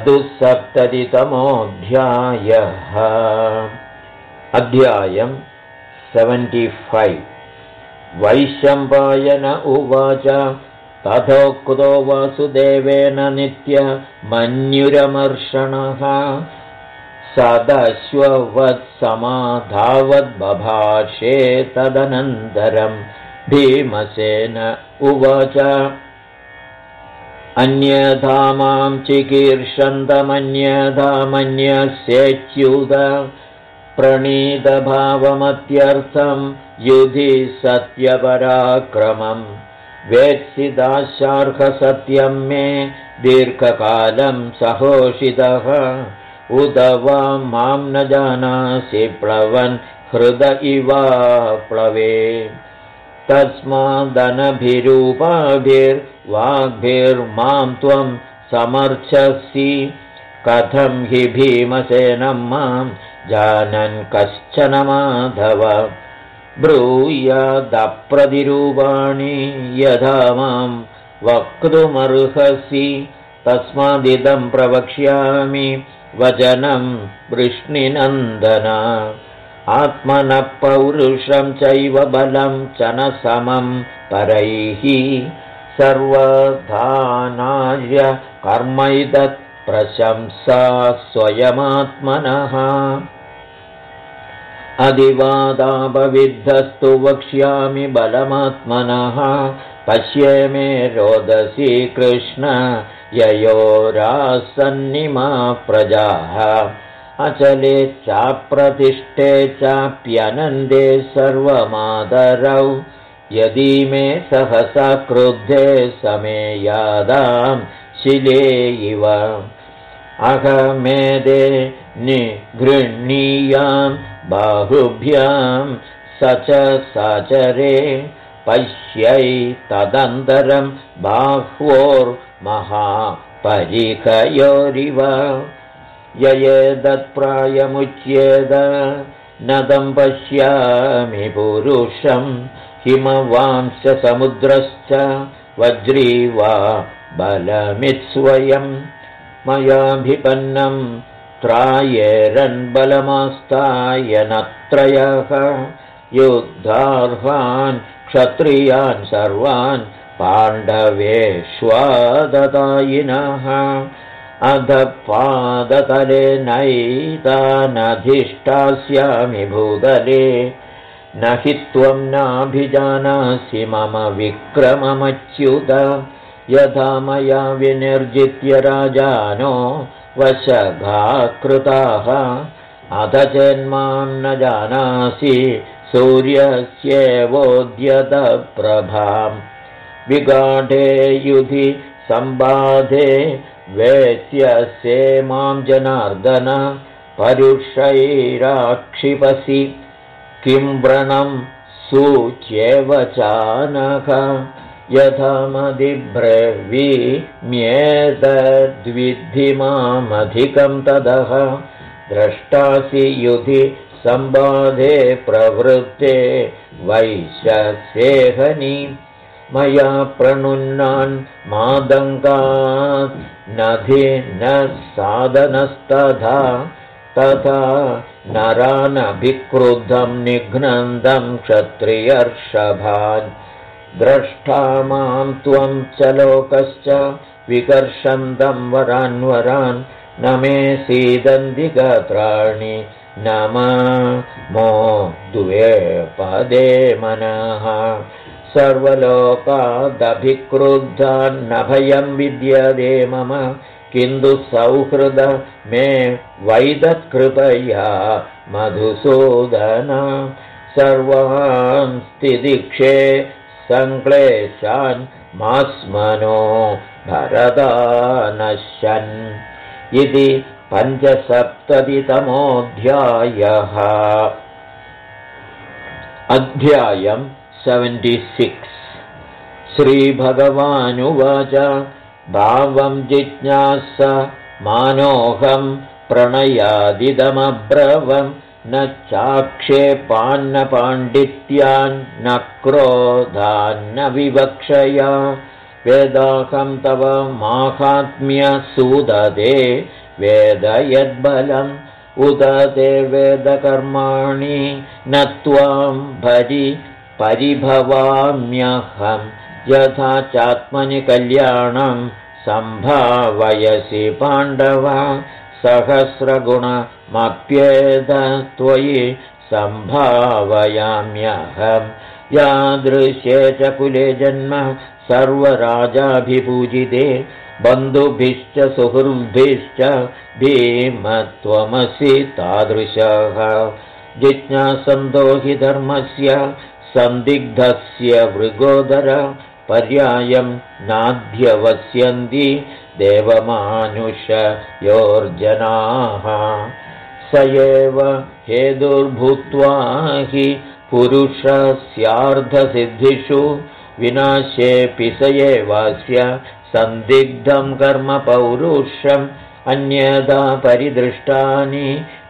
74तमोऽध्यायः अध्यायं 75 वैशम्पायन उवाच तथोक्तो वासुदेवेन नित्यमन्युरमर्षणः सदश्ववत्समाधावद्बभाषे तदनन्तरं भीमसेन उवाच अन्यथा मां चिकीर्षन्तमन्यथा मन्यस्येच्युत प्रणीतभावमत्यर्थं युधि सत्यपराक्रमं वेत्सिदाशार्हसत्यं मे दीर्घकालं सहोषितः उत वा मां न जानासि प्लवन् हृद इवा प्लवे तस्मादनभिरूपाभिर्वाग्भिर्मां त्वं समर्चसि कथं हि भीमसेनं मां जानन् कश्चन माधव ब्रूयादप्रतिरूपाणि यथा मां वक्तुमर्हसि तस्मादिदं प्रवक्ष्यामि वचनं वृष्णिनन्दन आत्मनः पौरुषं चैव बलं च न समं परैः सर्वधानाय कर्मैतत् प्रशंसा स्वयमात्मनः अधिवादापविद्धस्तु वक्ष्यामि बलमात्मनः पश्ये मे रोदसी कृष्ण ययोरासन्निमा प्रजाः अचले चाप्रतिष्ठे चाप्यनन्दे सर्वमादरौ यदि मे सहसा क्रुद्धे समे यादां शिले इव अहमेदे निगृह्णीयां बाहुभ्यां स च साचरे पश्यै तदन्तरं बाह्वोर्महापरिखयोरिव ययेदत्प्रायमुच्येद नदं पश्यामि पुरुषं हिमवांश्च समुद्रश्च वज्री वा बलमित्स्वयं मयाभिपन्नं त्रायेरन्बलमास्ताय नत्रयः युद्धार्हान् क्षत्रियान् सर्वान् पाण्डवेष्वाददायिनः अधपादतले नैतानधिष्ठास्यामि भूतले न हि त्वं नाभिजानासि मम विक्रममच्युत यथा मया विनिर्जित्य राजानो वशघाकृताः अथ चेन्मां न जानासि सूर्यस्येवोद्यतप्रभां विगाढे युधि संबाधे वेत्स्यसे मां जनार्दन परुषैराक्षिपसि किं व्रणं सूच्येव चानघ यथा मदिब्रवीम्येतद्विद्धि मामधिकं तदः द्रष्टासि युधि संबाधे प्रवृत्ते वैश्यसेहनि मया प्रणुन्नान् मादङ्गात् नधि न साधनस्तथा तथा नरानभिक्रुद्धं निघ्नन्दं क्षत्रियर्षभान् द्रष्टा मां त्वं च लोकश्च विकर्षन्तं वरान्वरान् न मे सीदन्ति गात्राणि न मो द्वे पदे मनः सर्वलोकादभिक्रुद्धान्न भयं विद्यते मम किन्तु सौहृद मे वैदत्कृपया मधुसूदन सर्वान् स्तिदिक्षे संक्लेशान् मास्मनो भरदानश्यन् इति 75तमोऽध्यायः अध्यायम् 76 श्रीभगवानुवाच भावं जिज्ञास मानोऽहं प्रणयादिदमब्रवं न चाक्षेपान्न पाण्डित्यान्न क्रोधान्न विवक्षया वेदाहं तव माहात्म्यसूदते वेदयद्बलम् उत ते वेदकर्माणि न त्वां परिभवाम्यहं यथा चात्मनि कल्याणं सम्भावयसि पाण्डव सहस्रगुणमप्येत त्वयि सम्भावयाम्यहं यादृशे च कुले जन्म सर्वराजाभिपूजिते बन्धुभिश्च सुहृद्भिश्च भीमत्वमसि तादृशः जिज्ञासन्दो हि धर्मस्य सन्दिग्धस्य मृगोदर पर्यायं नाध्यवस्यन्ति देवमानुषयोर्जनाः स एव हेतुर्भूत्वा हि पुरुषस्यार्धसिद्धिषु विनाशेऽपि स एवास्य सन्दिग्धं कर्म पौरुषम् अन्यथा परिदृष्टानि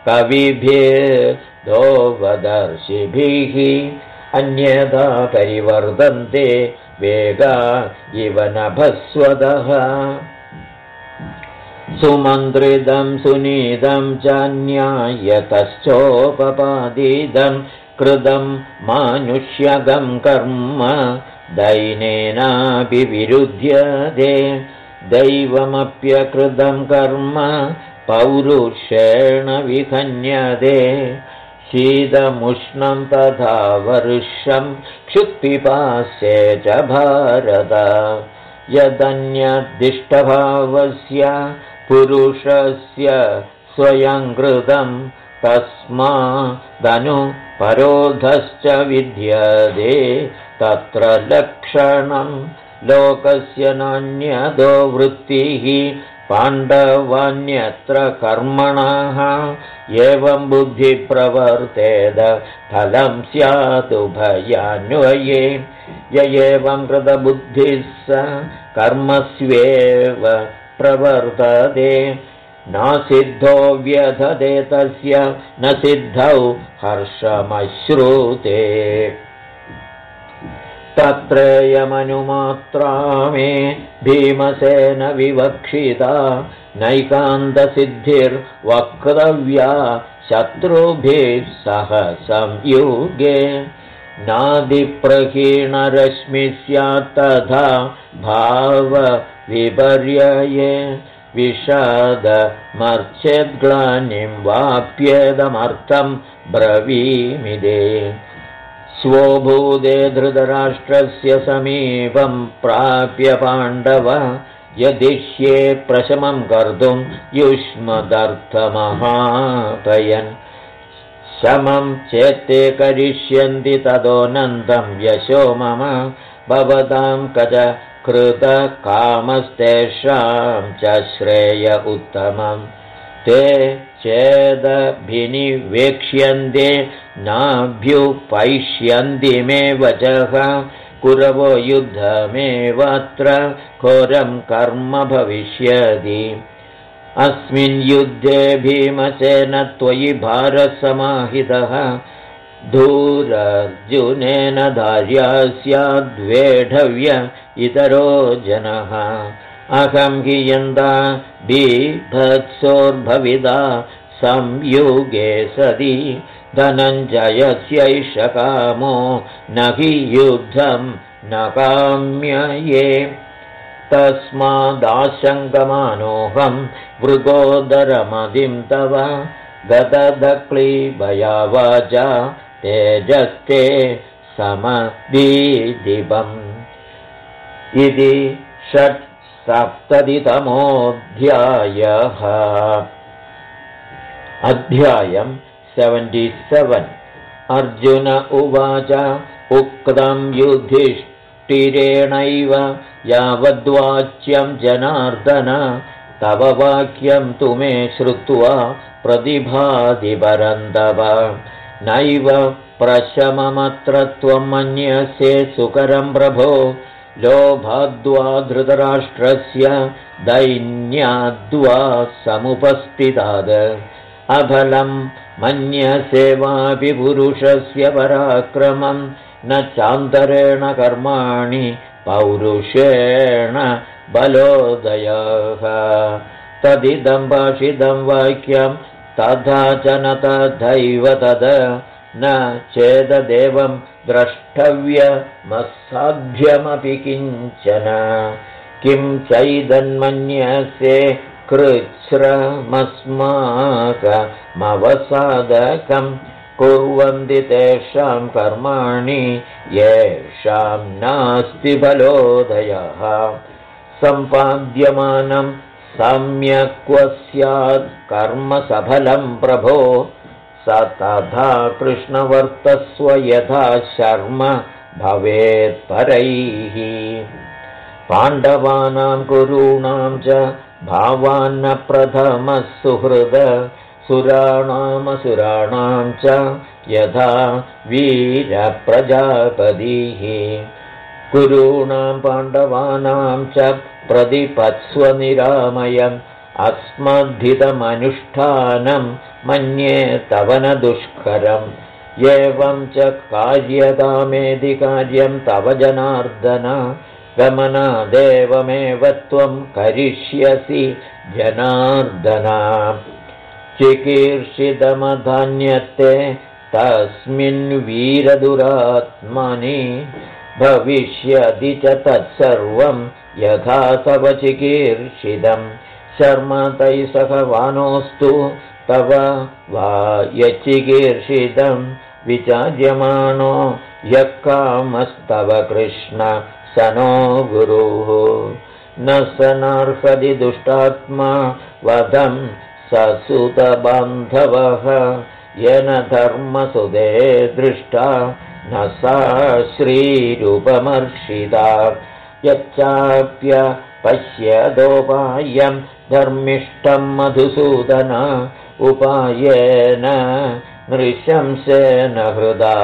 कविभिर्दोवदर्शिभिः अन्यथा परिवर्तन्ते वेगा इव नभस्वतः सुमन्त्रितं सुनीतं च न्यायतश्चोपपादितं कृतं मानुष्यगं कर्म दैनेनापि विरुध्यते दैवमप्यकृतं कर्म पौरुषेण विहन्यते शीतमुष्णं तथा वर्षं क्षुत्पिपास्ये च भारत यदन्यदिष्टभावस्य पुरुषस्य स्वयं कृतं तस्मादनु परोधश्च विद्यते तत्र लक्षणं लोकस्य नान्यदो वृत्तिः पाण्डवान्यत्र कर्मणः एवं बुद्धिप्रवर्तेद फलं स्यादुभयान्वये य एवं कृतबुद्धिः स कर्मस्वेव प्रवर्तते नासिद्धो व्यधते तस्य न सिद्धौ हर्षमश्नुते तत्रेयमनुमात्रा मे भीमसेन विवक्षिता नैकान्तसिद्धिर्वक्तव्या शत्रुभिः सह संयुगे नादिप्रहीणरश्मि स्यात् तथा भावविपर्यये विषादमर्चेद्ग्लानिं वाप्येदमर्थं ब्रवीमिदे स्वभूते धृतराष्ट्रस्य समीपं प्राप्य पाण्डव यदिष्ये प्रशमं कर्तुं युष्मदर्थमहापयन् शमं चेत्ते करिष्यन्ति तदोऽनन्तं यशो मम भवतां कच कृतकामस्तेषां च श्रेय उत्तमम् ते चेदभिनिवेक्ष्यन्ते नाभ्युपैष्यन्ति मे वचः कुरवो युद्धमेवत्र घोरं कर्म भविष्यति अस्मिन् युद्धे भीमसेन त्वयि भारसमाहितः धूर्जुनेन धार्या स्याद्वेढव्य इतरो जनः अहं हि यन्दा बीभत्सोर्भविदा संयुगे सति धनञ्जयस्यैष कामो न हि युद्धं न काम्यये तस्मादाशङ्कमानोऽहं मृगोदरमदिं तव गदधक्लीभया वाचा तेजस्ते समदीदिपम् इति 670तमोऽध्यायः अध्यायं 77 अर्जुन उवाच उक्तं युधिष्ठिरेणैव यावद्वाच्यं जनार्दन तव वाक्यं तु मे श्रुत्वा प्रतिभाति परन्तप नैव प्रशममत्र त्वं मन्यसे सुकरं प्रभो लोभाद्वा धृतराष्ट्रस्य दैन्याद्वा समुपस्थिताद् अफलं मन्यसे वापि पुरुषस्य पराक्रमं न चान्तरेण कर्माणि पौरुषेण बलोदयः तदिदं भाषितं वाक्यं तथा च न तथैव तद् न चेददेवं द्रष्टव्यमसाध्यमपि किञ्चन किं चैदन्मन्यसे कृच्छ्रमस्माकमवसादकं कुर्वन्ति तेषां कर्माणि येषां नास्ति फलोदयः सम्पाद्यमानं सम्यक् स्यात् कर्म सफलं प्रभो स तथा कृष्णवर्तस्व यथा शर्म भवेत् परैः पाण्डवानां कुरूणां च भावान्न प्रथमः सुहृद सुराणामसुराणां च यथा वीरप्रजापतिः कुरूणां पाण्डवानां च प्रतिपत्स्व निरामयम् अस्मद्धितमनुष्ठानं मन्ये तव न दुष्करम् एवं च कार्यतामेधि कार्यं तव जनार्दन गमनादेवमेव त्वं करिष्यसि जनार्दन चिकीर्षितमधान्यते तस्मिन् वीरदुरात्मनि भविष्यति च तत्सर्वं यथा तव चिकीर्षितं शर्म तैः सखवानोऽस्तु तव वा यच्चिकीर्षितं विचार्यमाणो यः कामस्तव कृष्ण स नो गुरुः न स नार्हति दुष्टात्मा वधं स सुतबान्धवः येन धर्मसुदे दृष्टा न सा श्रीरूपमर्षिता यच्चाप्य पश्यदोपायं धर्मिष्ठं मधुसूदन उपायेन नृशंसेन हृदा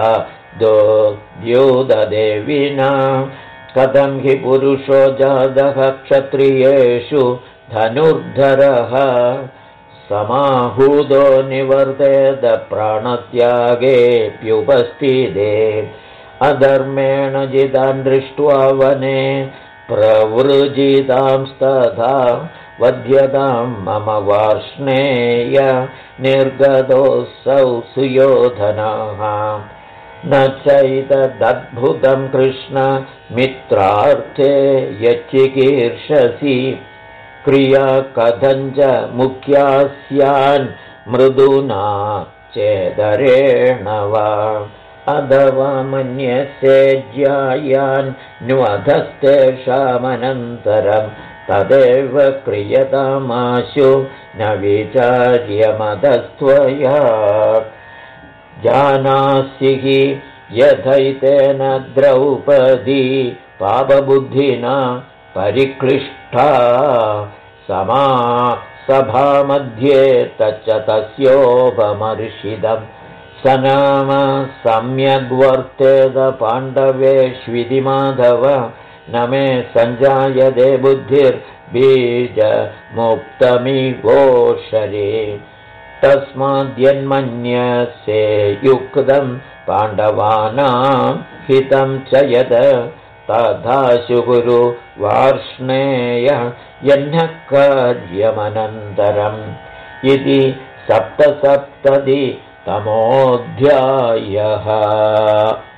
द्योतदेविना कथं हि पुरुषो जातः क्षत्रियेषु धनुर्धरः समाहूतो निवर्तेत प्राणत्यागेऽप्युपस्थिते अधर्मेण जितान् दृष्ट्वा वने प्रवृजितांस्तथा वध्यतां मम वार्ष्णेय निर्गतोऽसौ सुयोधनः न चैतदद्भुतं कृष्ण मित्रार्थे यच्चिकीर्षसि क्रिया कथञ्च मुख्या स्यान् मृदुना चेदरेण वा अथवा मन्यसे ज्यायान् न्वधस्तेषामनन्तरं तदेव क्रियतामाशु न विचार्यमतस्त्वया जानासि हि यथैतेन द्रौपदी पापबुद्धिना परिक्लिष्टा समा सभामध्ये तच्च तस्योपमर्षितं स नाम सम्यग्वर्तेत पाण्डवेष्विति माधव न मे सञ्जायते बुद्धिर्बीजमुक्तमिवोषरे तस्माद्यन्मन्यसे युक्तं पाण्डवानां हितं च यत् तथा शुकुरु वार्ष्णेय यन्नः कार्यमनन्तरम् इति 77तमोऽध्यायः।